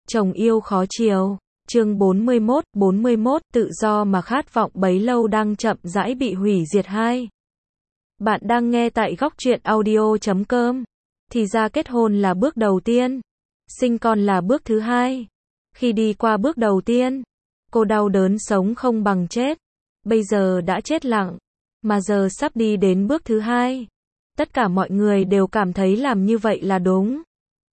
Chồng yêu khó chiều. Chương 41, tự do mà khát vọng bấy lâu đang chậm rãi bị hủy diệt 2. Bạn đang nghe tại góc truyện audio.com. Thì ra kết hôn là bước đầu tiên, sinh con là bước thứ hai. Khi đi qua bước đầu tiên, cô đau đớn sống không bằng chết. Bây giờ đã chết lặng, mà giờ sắp đi đến bước thứ hai. Tất cả mọi người đều cảm thấy làm như vậy là đúng.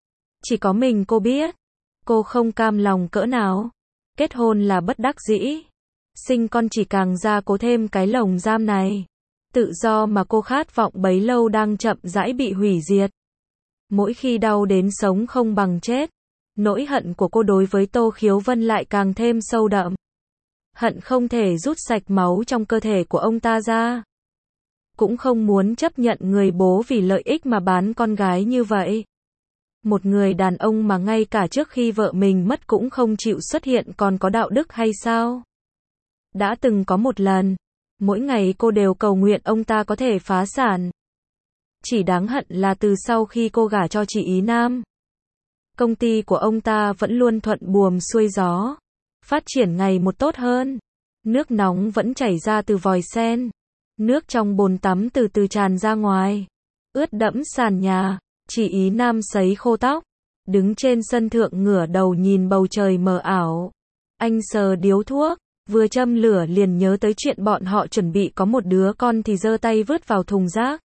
Chỉ có mình cô biết, cô không cam lòng cỡ nào. Kết hôn là bất đắc dĩ, sinh con chỉ càng gia cố thêm cái lồng giam này. Tự do mà cô khát vọng bấy lâu đang chậm rãi bị hủy diệt. Mỗi khi đau đến sống không bằng chết, nỗi hận của cô đối với Tô Khiếu Vân lại càng thêm sâu đậm. Hận không thể rút sạch máu trong cơ thể của ông ta ra. Cũng không muốn chấp nhận người bố vì lợi ích mà bán con gái như vậy. Một người đàn ông mà ngay cả trước khi vợ mình mất cũng không chịu xuất hiện còn có đạo đức hay sao? Đã từng có một lần, mỗi ngày cô đều cầu nguyện ông ta có thể phá sản. Chỉ đáng hận là từ sau khi cô gả cho chị Ý Nam, công ty của ông ta vẫn luôn thuận buồm xuôi gió, phát triển ngày một tốt hơn. Nước nóng vẫn chảy ra từ vòi sen, nước trong bồn tắm từ từ tràn ra ngoài, ướt đẫm sàn nhà. Chị Ý Nam sấy khô tóc, đứng trên sân thượng ngửa đầu nhìn bầu trời mờ ảo. Anh sờ điếu thuốc, vừa châm lửa liền nhớ tới chuyện bọn họ chuẩn bị có một đứa con thì giơ tay vứt vào thùng rác.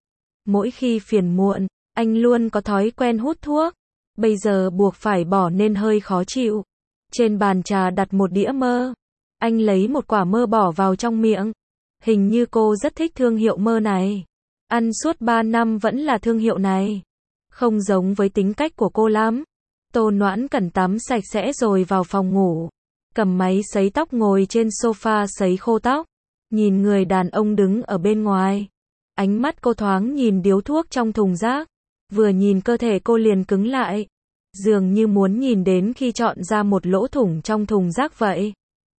Mỗi khi phiền muộn, anh luôn có thói quen hút thuốc. Bây giờ buộc phải bỏ nên hơi khó chịu. Trên bàn trà đặt một đĩa mơ. Anh lấy một quả mơ bỏ vào trong miệng. Hình như cô rất thích thương hiệu mơ này. Ăn suốt 3 năm vẫn là thương hiệu này. Không giống với tính cách của cô lắm. Tô Noãn Cẩn tắm sạch sẽ rồi vào phòng ngủ. Cầm máy sấy tóc ngồi trên sofa sấy khô tóc. Nhìn người đàn ông đứng ở bên ngoài. Ánh mắt cô thoáng nhìn điếu thuốc trong thùng rác. Vừa nhìn cơ thể cô liền cứng lại. Dường như muốn nhìn đến khi chọn ra một lỗ thủng trong thùng rác vậy.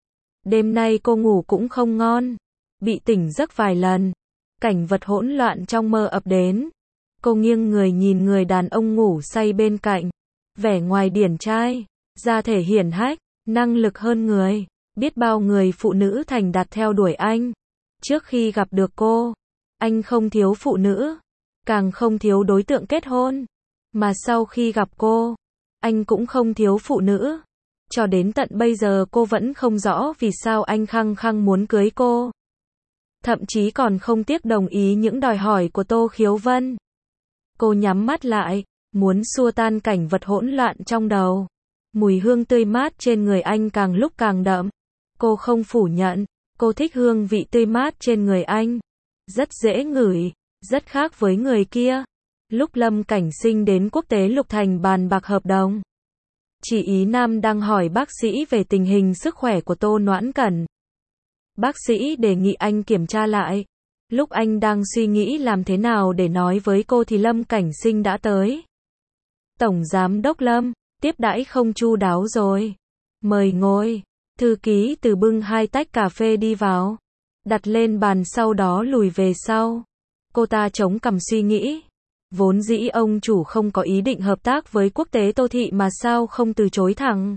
Đêm nay cô ngủ cũng không ngon. Bị tỉnh giấc vài lần. Cảnh vật hỗn loạn trong mơ ập đến. Cô nghiêng người nhìn người đàn ông ngủ say bên cạnh. Vẻ ngoài điển trai, da thể hiển hách, năng lực hơn người. Biết bao người phụ nữ thành đạt theo đuổi anh. Trước khi gặp được cô, anh không thiếu phụ nữ, càng không thiếu đối tượng kết hôn. Mà sau khi gặp cô, anh cũng không thiếu phụ nữ. Cho đến tận bây giờ cô vẫn không rõ vì sao anh khăng khăng muốn cưới cô. Thậm chí còn không tiếc đồng ý những đòi hỏi của Tô Khiếu Vân. Cô nhắm mắt lại, muốn xua tan cảnh vật hỗn loạn trong đầu. Mùi hương tươi mát trên người anh càng lúc càng đậm. Cô không phủ nhận, cô thích hương vị tươi mát trên người anh. Rất dễ ngửi, rất khác với người kia. Lúc Lâm Cảnh Sinh đến Quốc tế Lục Thành bàn bạc hợp đồng, chị Ý Nam đang hỏi bác sĩ về tình hình sức khỏe của Tô Noãn Cẩn. Bác sĩ đề nghị anh kiểm tra lại. Lúc anh đang suy nghĩ làm thế nào để nói với cô thì Lâm Cảnh Sinh đã tới. Tổng giám đốc Lâm, tiếp đãi không chu đáo rồi. Mời ngồi. Thư ký từ bưng 2 tách cà phê đi vào, đặt lên bàn sau đó lùi về sau. Cô ta chống cằm suy nghĩ. Vốn dĩ ông chủ không có ý định hợp tác với Quốc tế Tô Thị mà sao không từ chối thẳng.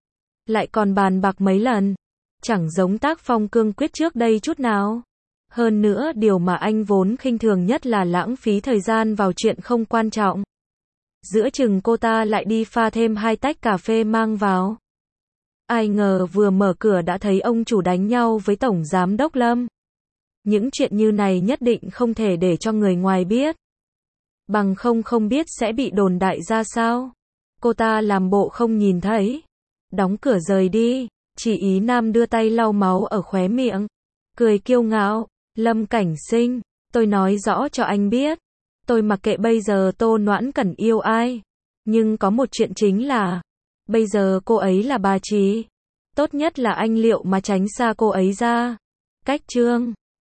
Lại còn bàn bạc mấy lần. Chẳng giống tác phong cương quyết trước đây chút nào. Hơn nữa điều mà anh vốn khinh thường nhất là lãng phí thời gian vào chuyện không quan trọng. Giữa chừng cô ta lại đi pha thêm 2 tách cà phê mang vào. Ai ngờ vừa mở cửa đã thấy ông chủ đánh nhau với Tổng Giám đốc Lâm. Những chuyện như này nhất định không thể để cho người ngoài biết. Bằng không biết sẽ bị đồn đại ra sao. Cô ta làm bộ không nhìn thấy. Đóng cửa rời đi. Chị Ý Nam đưa tay lau máu ở khóe miệng. Cười kiêu ngạo. Lâm Cảnh Sinh, tôi nói rõ cho anh biết. Tôi mặc kệ bây giờ Tô Noãn Cẩn yêu ai. Nhưng có một chuyện chính là, bây giờ cô ấy là bà Trí. Tốt nhất là anh liệu mà tránh xa cô ấy ra. Cách Trương.